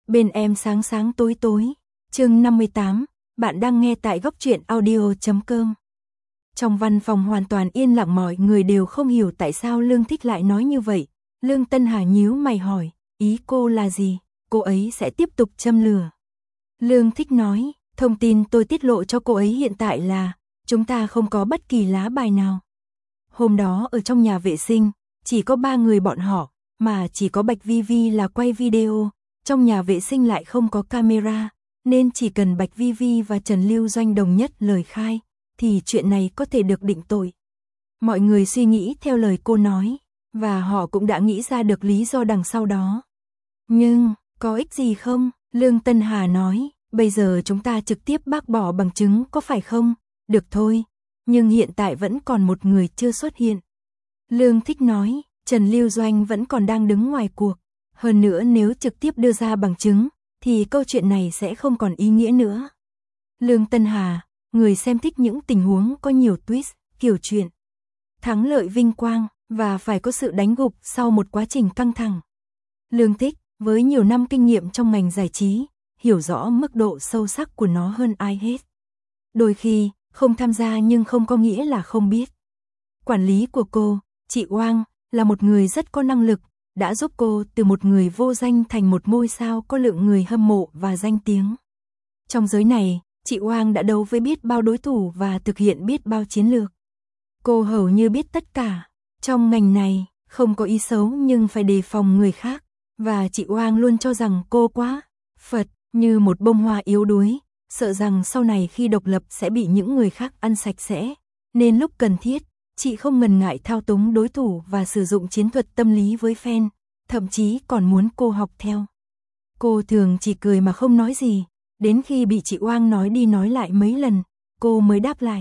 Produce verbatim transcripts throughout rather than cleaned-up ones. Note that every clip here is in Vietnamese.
Bên em sáng sáng tối tối. Chương năm mươi tám, bạn đang nghe tại góc truyện audio chấm com. Trong văn phòng hoàn toàn yên lặng, mọi người đều không hiểu tại sao Lương Thích lại nói như vậy. Lương Tân Hà nhíu mày hỏi, ý cô là gì? Cô ấy sẽ tiếp tục châm lửa. Lương Thích nói, thông tin tôi tiết lộ cho cô ấy hiện tại là, chúng ta không có bất kỳ lá bài nào. Hôm đó ở trong nhà vệ sinh, chỉ có ba người bọn họ, mà chỉ có Bạch Vi Vi là quay video, trong nhà vệ sinh lại không có camera, nên chỉ cần Bạch Vi Vi và Trần Lưu Doanh đồng nhất lời khai, thì chuyện này có thể được định tội. Mọi người suy nghĩ theo lời cô nói, và họ cũng đã nghĩ ra được lý do đằng sau đó. Nhưng, có ích gì không? Lương Tân Hà nói, bây giờ chúng ta trực tiếp bác bỏ bằng chứng có phải không? Được thôi, nhưng hiện tại vẫn còn một người chưa xuất hiện. Lương Thích nói, Trần Lưu Doanh vẫn còn đang đứng ngoài cuộc. Hơn nữa nếu trực tiếp đưa ra bằng chứng, thì câu chuyện này sẽ không còn ý nghĩa nữa. Lương Tân Hà, người xem thích những tình huống có nhiều twist, kiểu chuyện thắng lợi vinh quang, và phải có sự đánh gục sau một quá trình căng thẳng. Lương Thích, với nhiều năm kinh nghiệm trong ngành giải trí, hiểu rõ mức độ sâu sắc của nó hơn ai hết. Đôi khi, không tham gia nhưng không có nghĩa là không biết. Quản lý của cô, chị Oang, là một người rất có năng lực, đã giúp cô từ một người vô danh thành một ngôi sao có lượng người hâm mộ và danh tiếng. Trong giới này, chị Oang đã đấu với biết bao đối thủ và thực hiện biết bao chiến lược. Cô hầu như biết tất cả. Trong ngành này, không có ý xấu nhưng phải đề phòng người khác, và chị Oang luôn cho rằng cô quá Phật, như một bông hoa yếu đuối, sợ rằng sau này khi độc lập sẽ bị những người khác ăn sạch sẽ, nên lúc cần thiết, chị không ngần ngại thao túng đối thủ và sử dụng chiến thuật tâm lý với fan, thậm chí còn muốn cô học theo. Cô thường chỉ cười mà không nói gì, đến khi bị chị Oang nói đi nói lại mấy lần, cô mới đáp lại.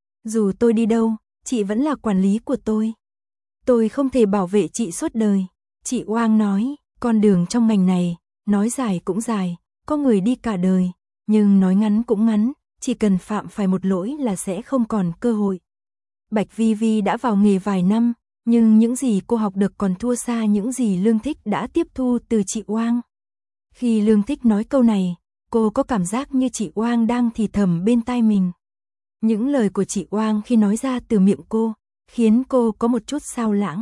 Dù tôi đi đâu, chị vẫn là quản lý của tôi. Tôi không thể bảo vệ chị suốt đời. Chị Oang nói, con đường trong ngành này, nói dài cũng dài, có người đi cả đời, nhưng nói ngắn cũng ngắn, chỉ cần phạm phải một lỗi là sẽ không còn cơ hội. Bạch Vi Vi đã vào nghề vài năm, nhưng những gì cô học được còn thua xa những gì Lương Thích đã tiếp thu từ chị Oang. Khi Lương Thích nói câu này, cô có cảm giác như chị Oang đang thì thầm bên tai mình. Những lời của chị Oang khi nói ra từ miệng cô, khiến cô có một chút xao lãng.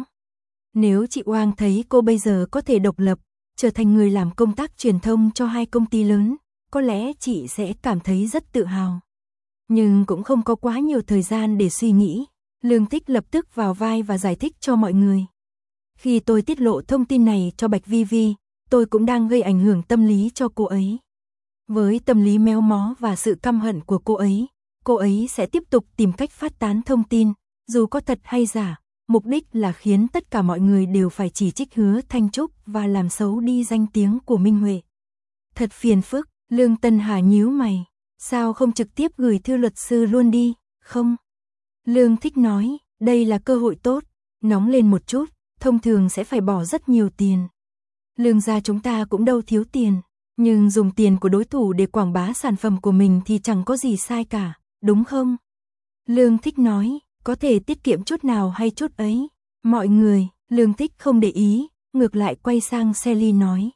Nếu chị Oang thấy cô bây giờ có thể độc lập, trở thành người làm công tác truyền thông cho hai công ty lớn, có lẽ chị sẽ cảm thấy rất tự hào. Nhưng cũng không có quá nhiều thời gian để suy nghĩ. Lương Thích lập tức vào vai và giải thích cho mọi người. Khi tôi tiết lộ thông tin này cho Bạch Vi Vi, tôi cũng đang gây ảnh hưởng tâm lý cho cô ấy. Với tâm lý méo mó và sự căm hận của cô ấy, cô ấy sẽ tiếp tục tìm cách phát tán thông tin, dù có thật hay giả, mục đích là khiến tất cả mọi người đều phải chỉ trích Hứa Thanh Trúc và làm xấu đi danh tiếng của Minh Huệ. Thật phiền phức, Lương Tân Hà nhíu mày, sao không trực tiếp gửi thư luật sư luôn đi, không? Lương Thích nói, đây là cơ hội tốt, nóng lên một chút, thông thường sẽ phải bỏ rất nhiều tiền. Lương gia chúng ta cũng đâu thiếu tiền, nhưng dùng tiền của đối thủ để quảng bá sản phẩm của mình thì chẳng có gì sai cả, đúng không? Lương Thích nói, có thể tiết kiệm chút nào hay chút ấy. Mọi người, Lương Thích không để ý, ngược lại quay sang Sally nói.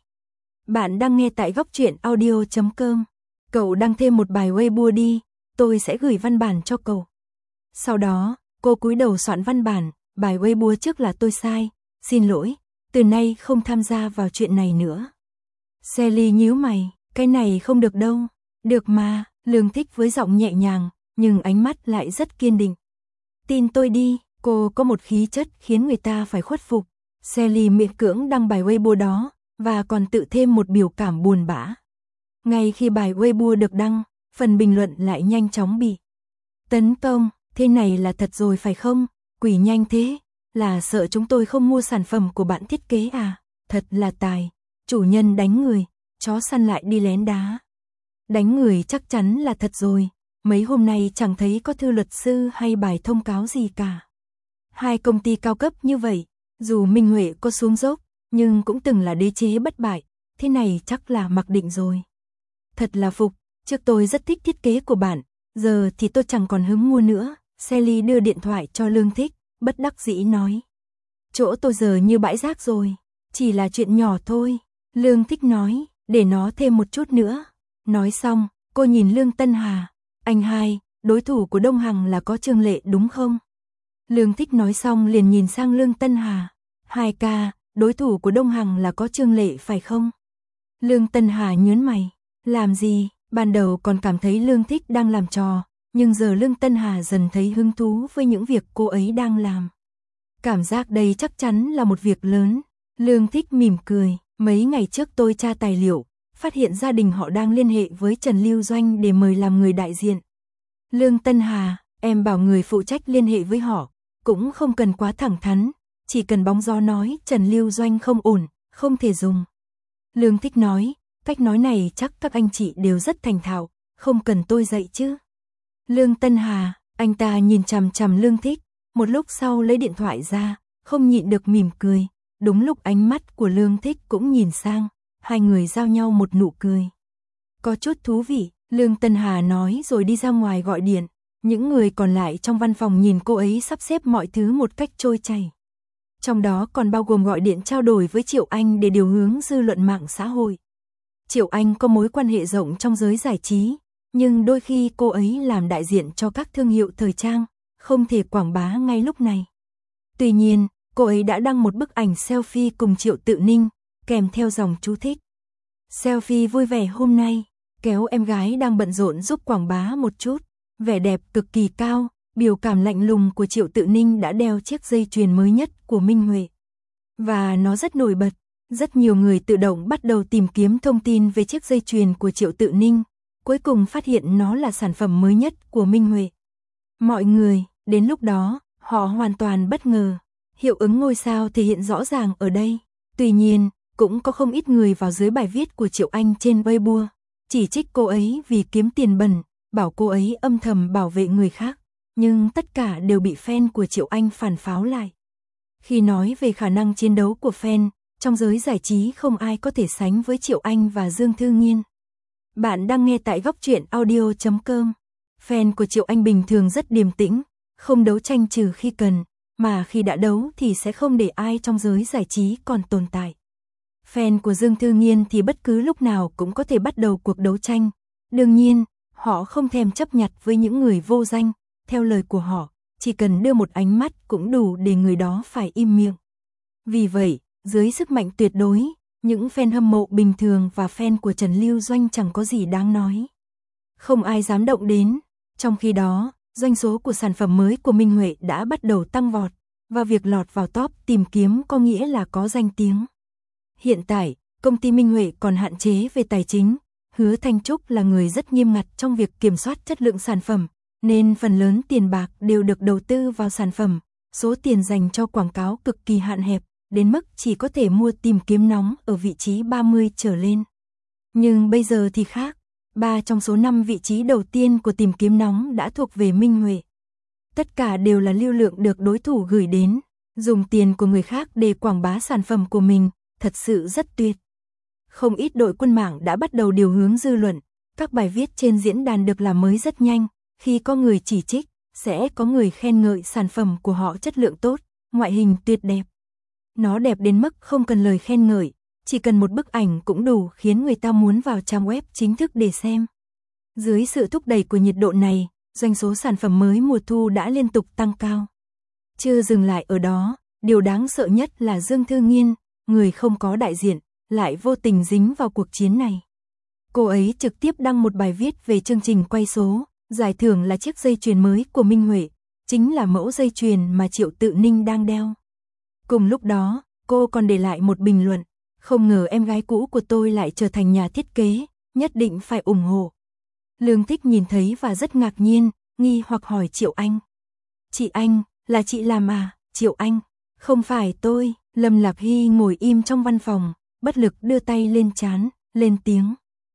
Bạn đang nghe tại góc truyện audio chấm com. Cậu đăng thêm một bài Weibo đi, tôi sẽ gửi văn bản cho cậu. Sau đó, cô cúi đầu soạn văn bản, bài Weibo trước là tôi sai, xin lỗi, từ nay không tham gia vào chuyện này nữa. Sally nhíu mày, cái này không được đâu. Được mà, Lương Thích với giọng nhẹ nhàng, nhưng ánh mắt lại rất kiên định. Tin tôi đi, cô có một khí chất khiến người ta phải khuất phục. Sally miễn cưỡng đăng bài Weibo đó, và còn tự thêm một biểu cảm buồn bã. Ngay khi bài Weibo được đăng, phần bình luận lại nhanh chóng bị tấn công. Thế này là thật rồi phải không? Quỷ nhanh thế, là sợ chúng tôi không mua sản phẩm của bạn thiết kế à? Thật là tài, chủ nhân đánh người, chó săn lại đi lén đá. Đánh người chắc chắn là thật rồi, mấy hôm nay chẳng thấy có thư luật sư hay bài thông cáo gì cả. Hai công ty cao cấp như vậy, dù Minh Huệ có xuống dốc, nhưng cũng từng là đế chế bất bại, thế này chắc là mặc định rồi. Thật là phục, trước tôi rất thích thiết kế của bạn, giờ thì tôi chẳng còn hứng mua nữa. Sally đưa điện thoại cho Lương Thích, bất đắc dĩ nói. Chỗ tôi giờ như bãi rác rồi, chỉ là chuyện nhỏ thôi. Lương Thích nói, để nó thêm một chút nữa. Nói xong, cô nhìn Lương Tân Hà, anh hai, đối thủ của Đông Hằng là có Trương Lệ đúng không? Lương Thích nói xong liền nhìn sang Lương Tân Hà, hai ca, đối thủ của Đông Hằng là có Trương Lệ phải không? Lương Tân Hà nhớn mày, làm gì, ban đầu còn cảm thấy Lương Thích đang làm trò, nhưng giờ Lương Tân Hà dần thấy hứng thú với những việc cô ấy đang làm. Cảm giác đây chắc chắn là một việc lớn. Lương Thích mỉm cười, mấy ngày trước tôi tra tài liệu, phát hiện gia đình họ đang liên hệ với Trần Lưu Doanh để mời làm người đại diện. Lương Tân Hà, em bảo người phụ trách liên hệ với họ, cũng không cần quá thẳng thắn, chỉ cần bóng gió nói Trần Lưu Doanh không ổn, không thể dùng. Lương Thích nói, cách nói này chắc các anh chị đều rất thành thạo, không cần tôi dạy chứ. Lương Tân Hà, anh ta nhìn chằm chằm Lương Thích, một lúc sau lấy điện thoại ra, không nhịn được mỉm cười. Đúng lúc ánh mắt của Lương Thích cũng nhìn sang, hai người giao nhau một nụ cười. Có chút thú vị, Lương Tân Hà nói rồi đi ra ngoài gọi điện. Những người còn lại trong văn phòng nhìn cô ấy sắp xếp mọi thứ một cách trôi chảy. Trong đó còn bao gồm gọi điện trao đổi với Triệu Anh để điều hướng dư luận mạng xã hội. Triệu Anh có mối quan hệ rộng trong giới giải trí, nhưng đôi khi cô ấy làm đại diện cho các thương hiệu thời trang, không thể quảng bá ngay lúc này. Tuy nhiên, cô ấy đã đăng một bức ảnh selfie cùng Triệu Tự Ninh, kèm theo dòng chú thích. Selfie vui vẻ hôm nay, kéo em gái đang bận rộn giúp quảng bá một chút. Vẻ đẹp cực kỳ cao, biểu cảm lạnh lùng của Triệu Tự Ninh đã đeo chiếc dây chuyền mới nhất của Minh Huệ. Và nó rất nổi bật, rất nhiều người tự động bắt đầu tìm kiếm thông tin về chiếc dây chuyền của Triệu Tự Ninh, cuối cùng phát hiện nó là sản phẩm mới nhất của Minh Huệ. Mọi người, đến lúc đó, họ hoàn toàn bất ngờ. Hiệu ứng ngôi sao thể hiện rõ ràng ở đây. Tuy nhiên, cũng có không ít người vào dưới bài viết của Triệu Anh trên Weibo, chỉ trích cô ấy vì kiếm tiền bẩn, bảo cô ấy âm thầm bảo vệ người khác, nhưng tất cả đều bị fan của Triệu Anh phản pháo lại. Khi nói về khả năng chiến đấu của fan, trong giới giải trí không ai có thể sánh với Triệu Anh và Dương Thư Nghiên. Bạn đang nghe tại góc truyện audio chấm com. Fan của Triệu Anh bình thường rất điềm tĩnh, không đấu tranh trừ khi cần, mà khi đã đấu thì sẽ không để ai trong giới giải trí còn tồn tại. Fan của Dương Thư Nghiên thì bất cứ lúc nào cũng có thể bắt đầu cuộc đấu tranh. Đương nhiên, họ không thèm chấp nhặt với những người vô danh, theo lời của họ, chỉ cần đưa một ánh mắt cũng đủ để người đó phải im miệng. Vì vậy, dưới sức mạnh tuyệt đối, những fan hâm mộ bình thường và fan của Trần Lưu Doanh chẳng có gì đáng nói. Không ai dám động đến, trong khi đó, doanh số của sản phẩm mới của Minh Huệ đã bắt đầu tăng vọt, và việc lọt vào top tìm kiếm có nghĩa là có danh tiếng. Hiện tại, công ty Minh Huệ còn hạn chế về tài chính. Hứa Thanh Trúc là người rất nghiêm ngặt trong việc kiểm soát chất lượng sản phẩm, nên phần lớn tiền bạc đều được đầu tư vào sản phẩm, số tiền dành cho quảng cáo cực kỳ hạn hẹp, đến mức chỉ có thể mua tìm kiếm nóng ở vị trí ba mươi trở lên. Nhưng bây giờ thì khác, ba trong số năm vị trí đầu tiên của tìm kiếm nóng đã thuộc về Minh Huệ. Tất cả đều là lưu lượng được đối thủ gửi đến, dùng tiền của người khác để quảng bá sản phẩm của mình, thật sự rất tuyệt. Không ít đội quân mạng đã bắt đầu điều hướng dư luận, các bài viết trên diễn đàn được làm mới rất nhanh, khi có người chỉ trích, sẽ có người khen ngợi sản phẩm của họ chất lượng tốt, ngoại hình tuyệt đẹp. Nó đẹp đến mức không cần lời khen ngợi, chỉ cần một bức ảnh cũng đủ khiến người ta muốn vào trang web chính thức để xem. Dưới sự thúc đẩy của nhiệt độ này, doanh số sản phẩm mới mùa thu đã liên tục tăng cao. Chưa dừng lại ở đó, điều đáng sợ nhất là Dương Thư Nghiên, người không có đại diện, lại vô tình dính vào cuộc chiến này. Cô ấy trực tiếp đăng một bài viết về chương trình quay số, giải thưởng là chiếc dây chuyền mới của Minh Huệ, chính là mẫu dây chuyền mà Triệu Tự Ninh đang đeo. Cùng lúc đó, cô còn để lại một bình luận, không ngờ em gái cũ của tôi lại trở thành nhà thiết kế, nhất định phải ủng hộ. Lương Thích nhìn thấy và rất ngạc nhiên, nghi hoặc hỏi Triệu Anh. Chị Anh, là chị làm à? Triệu Anh, không phải tôi. Lâm Lạc Hy ngồi im trong văn phòng, bất lực đưa tay lên trán, lên tiếng.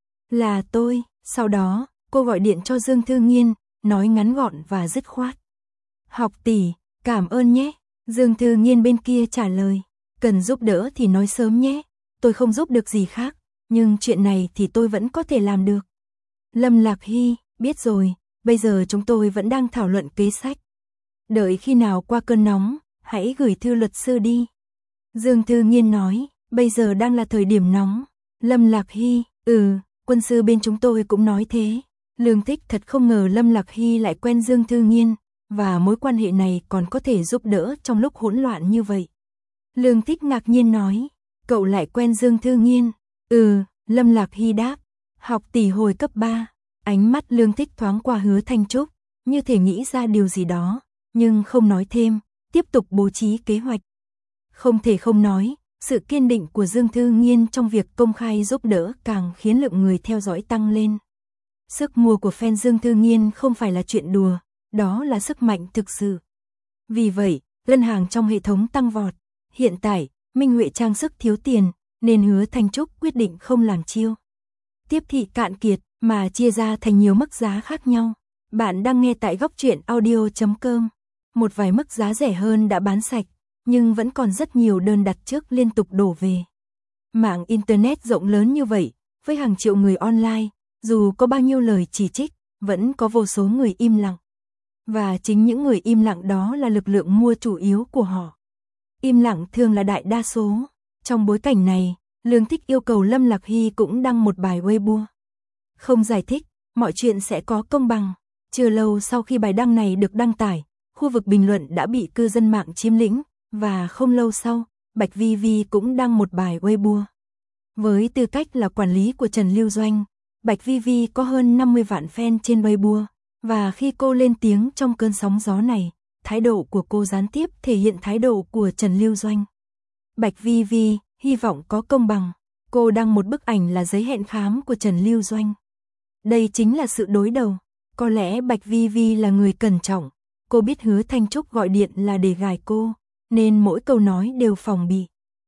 Là tôi. Sau đó, cô gọi điện cho Dương Thư Nghiên, nói ngắn gọn và dứt khoát. Học tỷ, cảm ơn nhé. Dương Thư Nghiên bên kia trả lời, cần giúp đỡ thì nói sớm nhé, tôi không giúp được gì khác, nhưng chuyện này thì tôi vẫn có thể làm được. Lâm Lạc Hy, biết rồi, bây giờ chúng tôi vẫn đang thảo luận kế sách. Đợi khi nào qua cơn nóng, hãy gửi thư luật sư đi. Dương Thư Nghiên nói, bây giờ đang là thời điểm nóng. Lâm Lạc Hy, ừ, quân sư bên chúng tôi cũng nói thế. Lương Thích thật không ngờ Lâm Lạc Hy lại quen Dương Thư Nghiên, và mối quan hệ này còn có thể giúp đỡ trong lúc hỗn loạn như vậy. Lương Thích ngạc nhiên nói, cậu lại quen Dương Thư Nghiên? Ừ, Lâm Lạc Hy đáp, học tỷ hồi cấp ba. Ánh mắt Lương Thích thoáng qua Hứa Thanh Trúc, như thể nghĩ ra điều gì đó, nhưng không nói thêm, tiếp tục bố trí kế hoạch. Không thể không nói, sự kiên định của Dương Thư Nghiên trong việc công khai giúp đỡ càng khiến lượng người theo dõi tăng lên. Sức mua của fan Dương Thư Nghiên không phải là chuyện đùa, đó là sức mạnh thực sự. Vì vậy, ngân hàng trong hệ thống tăng vọt. Hiện tại, Minh Huệ trang sức thiếu tiền, nên Hứa Thanh Trúc quyết định không làm chiêu tiếp thị cạn kiệt, mà chia ra thành nhiều mức giá khác nhau. Bạn đang nghe tại góc truyện audio chấm com. Một vài mức giá rẻ hơn đã bán sạch, nhưng vẫn còn rất nhiều đơn đặt trước liên tục đổ về. Mạng Internet rộng lớn như vậy, với hàng triệu người online, dù có bao nhiêu lời chỉ trích, vẫn có vô số người im lặng. Và chính những người im lặng đó là lực lượng mua chủ yếu của họ. Im lặng thường là đại đa số. Trong bối cảnh này, Lương Thích yêu cầu Lâm Lạc Hy cũng đăng một bài Weibo. Không giải thích, mọi chuyện sẽ có công bằng. Chưa lâu sau khi bài đăng này được đăng tải, khu vực bình luận đã bị cư dân mạng chiếm lĩnh, và không lâu sau, Bạch Vi Vi cũng đăng một bài Weibo. Với tư cách là quản lý của Trần Lưu Doanh, Bạch Vi Vi có hơn năm mươi vạn fan trên Weibo, và khi cô lên tiếng trong cơn sóng gió này, thái độ của cô gián tiếp thể hiện thái độ của Trần Lưu Doanh. Bạch Vi Vi hy vọng có công bằng, cô đăng một bức ảnh là giấy hẹn khám của Trần Lưu Doanh. Đây chính là sự đối đầu. Có lẽ Bạch Vi Vi là người cẩn trọng, cô biết Hứa Thanh Trúc gọi điện là để gài cô, nên mỗi câu nói đều phòng bị.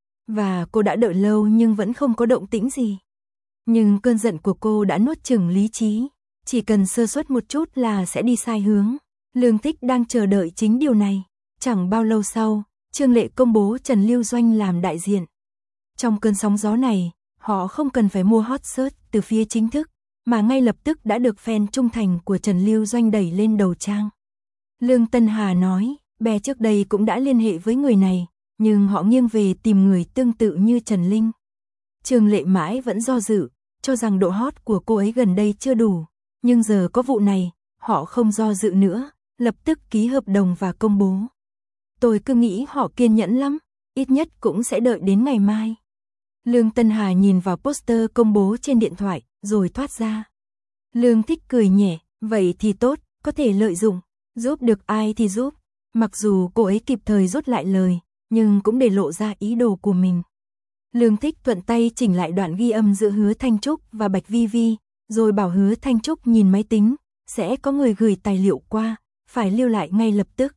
Và cô đã đợi lâu nhưng vẫn không có động tĩnh gì. Nhưng cơn giận của cô đã nuốt chửng lý trí, chỉ cần sơ suất một chút là sẽ đi sai hướng. Lương Thích đang chờ đợi chính điều này. Chẳng bao lâu sau, Trương Lệ công bố Trần Lưu Doanh làm đại diện. Trong cơn sóng gió này, họ không cần phải mua hot search từ phía chính thức, mà ngay lập tức đã được fan trung thành của Trần Lưu Doanh đẩy lên đầu trang. Lương Tân Hà nói, bé trước đây cũng đã liên hệ với người này, nhưng họ nghiêng về tìm người tương tự như Trần Linh. Trương Lệ mãi vẫn do dự, cho rằng độ hot của cô ấy gần đây chưa đủ, nhưng giờ có vụ này, họ không do dự nữa, lập tức ký hợp đồng và công bố. Tôi cứ nghĩ họ kiên nhẫn lắm, ít nhất cũng sẽ đợi đến ngày mai. Lương Tân Hà nhìn vào poster công bố trên điện thoại, rồi thoát ra. Lương Thích cười nhẹ, vậy thì tốt, có thể lợi dụng, giúp được ai thì giúp. Mặc dù cô ấy kịp thời rút lại lời, nhưng cũng để lộ ra ý đồ của mình. Lương Thích thuận tay chỉnh lại đoạn ghi âm giữa Hứa Thanh Trúc và Bạch Vi Vi, rồi bảo Hứa Thanh Trúc nhìn máy tính, sẽ có người gửi tài liệu qua, phải lưu lại ngay lập tức.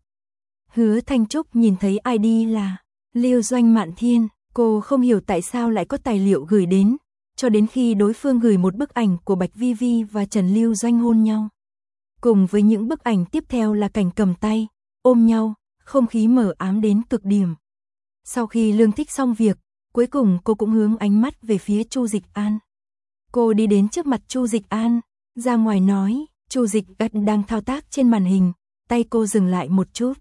Hứa Thanh Trúc nhìn thấy i đê là Lưu Doanh Mạn Thiên, cô không hiểu tại sao lại có tài liệu gửi đến, cho đến khi đối phương gửi một bức ảnh của Bạch Vi Vi và Trần Lưu Doanh hôn nhau. Cùng với những bức ảnh tiếp theo là cảnh cầm tay, ôm nhau, không khí mờ ám đến cực điểm. Sau khi Lương Thích xong việc, cuối cùng cô cũng hướng ánh mắt về phía Chu Dịch An. Cô đi đến trước mặt Chu Dịch An, ra ngoài nói, Chu Dịch An đang thao tác trên màn hình, tay cô dừng lại một chút.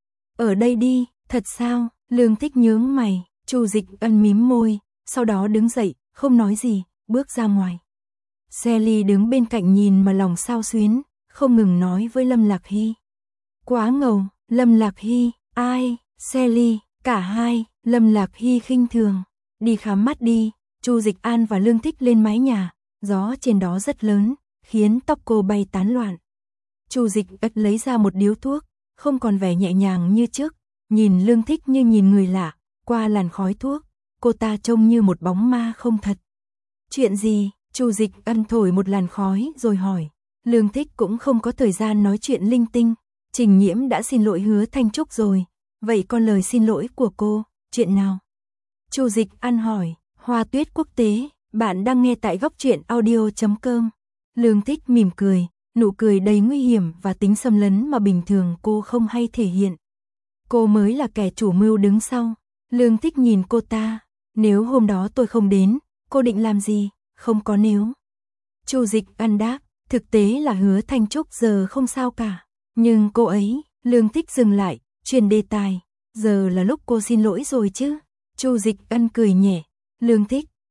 Ở đây đi, thật sao? Lương Thích nhướng mày, Chu Dịch An mím môi, sau đó đứng dậy, không nói gì, bước ra ngoài. Sally đứng bên cạnh nhìn mà lòng xao xuyến, không ngừng nói với Lâm Lạc Hy. Quá ngầu, Lâm Lạc Hy, ai? Sally, cả hai. Lâm Lạc Hy khinh thường, đi khám mắt đi. Chu Dịch An và Lương Thích lên mái nhà, gió trên đó rất lớn, khiến tóc cô bay tán loạn. Chu Dịch An lấy ra một điếu thuốc, không còn vẻ nhẹ nhàng như trước, nhìn Lương Thích như nhìn người lạ, qua làn khói thuốc, cô ta trông như một bóng ma không thật. Chuyện gì? Chu Dịch An thổi một làn khói rồi hỏi. Lương Thích cũng không có thời gian nói chuyện linh tinh, Trình Nhiễm đã xin lỗi Hứa Thanh Trúc rồi, vậy còn lời xin lỗi của cô, chuyện nào? Chu Dịch An hỏi. Hoa Tuyết Quốc tế, bạn đang nghe tại góc truyện audio chấm com. Lương Thích mỉm cười, nụ cười đầy nguy hiểm và tính xâm lấn mà bình thường cô không hay thể hiện. Cô mới là kẻ chủ mưu đứng sau. Lương Thích nhìn cô ta, nếu hôm đó tôi không đến, cô định làm gì? Không có nếu. Chu Dịch An đáp, thực tế là Hứa Thanh Trúc giờ không sao cả, nhưng cô ấy. Lương Thích dừng lại, chuyển đề tài, giờ là lúc cô xin lỗi rồi chứ? Chu Dịch An cười nhẹ. Lương Thích,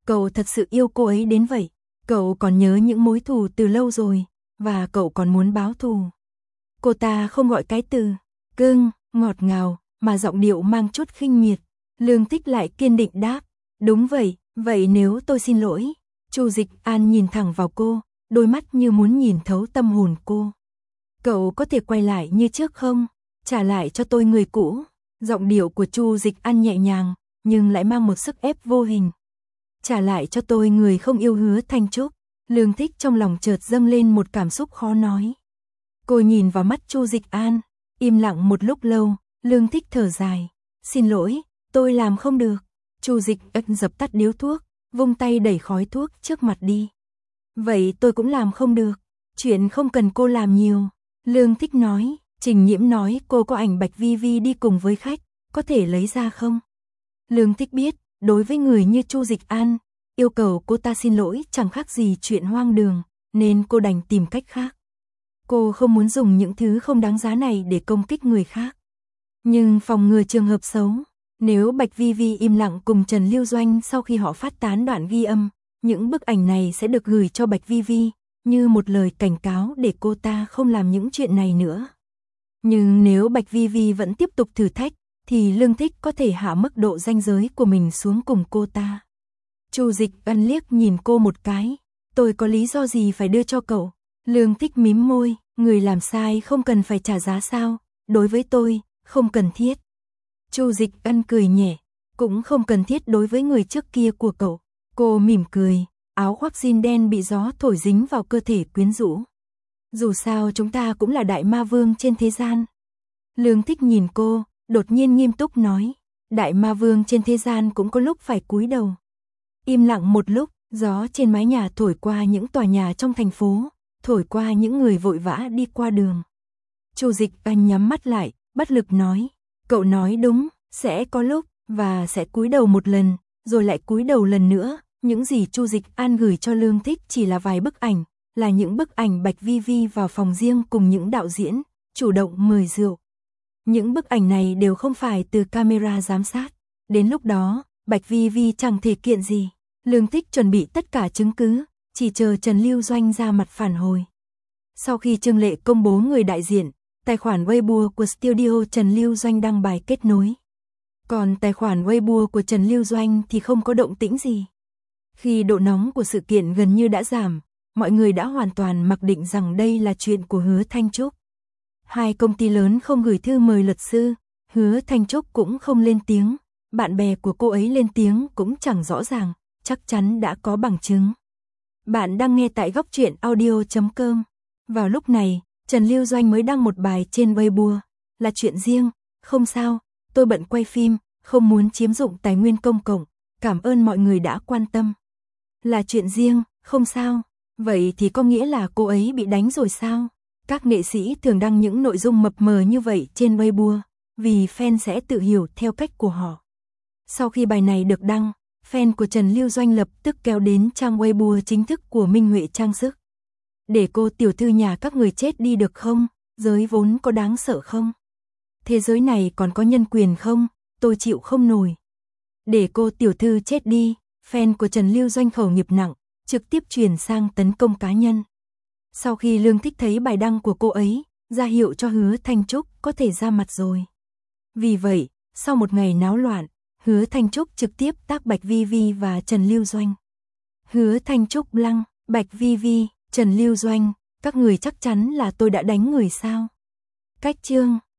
Cậu thật sự yêu cô ấy đến vậy. Cậu còn nhớ những mối thù từ lâu rồi, và cậu còn muốn báo thù. Cô ta không gọi cái từ cưng, ngọt ngào, mà giọng điệu mang chút khinh miệt. Lương Thích lại kiên định đáp, đúng vậy, vậy nếu tôi xin lỗi. Chu Dịch An nhìn thẳng vào cô, đôi mắt như muốn nhìn thấu tâm hồn cô. Cậu có thể quay lại như trước không? Trả lại cho tôi người cũ. Giọng điệu của Chu Dịch An nhẹ nhàng, nhưng lại mang một sức ép vô hình. Trả lại cho tôi người không yêu Hứa Thanh Trúc. Lương Thích trong lòng chợt dâng lên một cảm xúc khó nói. Cô nhìn vào mắt Chu Dịch An, im lặng một lúc lâu, Lương Thích thở dài. Xin lỗi, tôi làm không được. Chu Dịch An dập tắt điếu thuốc, vung tay đẩy khói thuốc trước mặt đi. Vậy tôi cũng làm không được. Chuyện không cần cô làm nhiều. Lương Thích nói, Trình Nhiễm nói cô có ảnh Bạch Vi Vi đi cùng với khách, có thể lấy ra không? Lương Thích biết, đối với người như Chu Dịch An, yêu cầu cô ta xin lỗi chẳng khác gì chuyện hoang đường, nên cô đành tìm cách khác. Cô không muốn dùng những thứ không đáng giá này để công kích người khác. Nhưng phòng ngừa trường hợp xấu, nếu Bạch Vi Vi im lặng cùng Trần Lưu Doanh sau khi họ phát tán đoạn ghi âm, những bức ảnh này sẽ được gửi cho Bạch Vi Vi, như một lời cảnh cáo để cô ta không làm những chuyện này nữa. Nhưng nếu Bạch Vi Vi vẫn tiếp tục thử thách, thì Lương Thích có thể hạ mức độ ranh giới của mình xuống cùng cô ta. Chu Dịch An liếc nhìn cô một cái, tôi có lý do gì phải đưa cho cậu? Lương Thích mím môi, người làm sai không cần phải trả giá sao? Đối với tôi, không cần thiết. Chu Dịch An cười nhẹ, cũng không cần thiết đối với người trước kia của cậu. Cô mỉm cười, áo khoác jean đen bị gió thổi dính vào cơ thể quyến rũ. Dù sao chúng ta cũng là đại ma vương trên thế gian. Lương Thích nhìn cô, đột nhiên nghiêm túc nói, đại ma vương trên thế gian cũng có lúc phải cúi đầu. Im lặng một lúc, gió trên mái nhà thổi qua những tòa nhà trong thành phố, thổi qua những người vội vã đi qua đường. Chu Dịch An nhắm mắt lại, bất lực nói, cậu nói đúng, sẽ có lúc, và sẽ cúi đầu một lần, rồi lại cúi đầu lần nữa. Những gì Chu Dịch An gửi cho Lương Thích chỉ là vài bức ảnh, là những bức ảnh Bạch Vi Vi vào phòng riêng cùng những đạo diễn, chủ động mời rượu. Những bức ảnh này đều không phải từ camera giám sát. Đến lúc đó, Bạch Vi Vi chẳng thể kiện gì. Lương Thích chuẩn bị tất cả chứng cứ, chỉ chờ Trần Lưu Doanh ra mặt phản hồi. Sau khi Trương Lệ công bố người đại diện, tài khoản Weibo của studio Trần Lưu Doanh đăng bài kết nối. Còn tài khoản Weibo của Trần Lưu Doanh thì không có động tĩnh gì. Khi độ nóng của sự kiện gần như đã giảm, mọi người đã hoàn toàn mặc định rằng đây là chuyện của Hứa Thanh Trúc. Hai công ty lớn không gửi thư mời luật sư, Hứa Thanh Trúc cũng không lên tiếng, bạn bè của cô ấy lên tiếng cũng chẳng rõ ràng, chắc chắn đã có bằng chứng. Bạn đang nghe tại góc truyện audio chấm com. Vào lúc này, Trần Lưu Doanh mới đăng một bài trên Weibo, là chuyện riêng, không sao, tôi bận quay phim, không muốn chiếm dụng tài nguyên công cộng, cảm ơn mọi người đã quan tâm. Là chuyện riêng, không sao, vậy thì có nghĩa là cô ấy bị đánh rồi sao? Các nghệ sĩ thường đăng những nội dung mập mờ như vậy trên Weibo, vì fan sẽ tự hiểu theo cách của họ. Sau khi bài này được đăng, fan của Trần Lưu Doanh lập tức kéo đến trang Weibo chính thức của Minh Huệ Trang Sức. Để cô tiểu thư nhà các người chết đi được không? Giới vốn có đáng sợ không? Thế giới này còn có nhân quyền không? Tôi chịu không nổi. Để cô tiểu thư chết đi, fan của Trần Lưu Doanh khẩu nghiệp nặng, trực tiếp chuyển sang tấn công cá nhân. Sau khi Lương Thích thấy bài đăng của cô ấy, ra hiệu cho Hứa Thanh Trúc có thể ra mặt rồi. Vì vậy, sau một ngày náo loạn, Hứa Thanh Trúc trực tiếp tác Bạch Vi Vi và Trần Lưu Doanh. Hứa Thanh Trúc lăng, Bạch Vi Vi, Trần Lưu Doanh, các người chắc chắn là tôi đã đánh người sao? Cách chương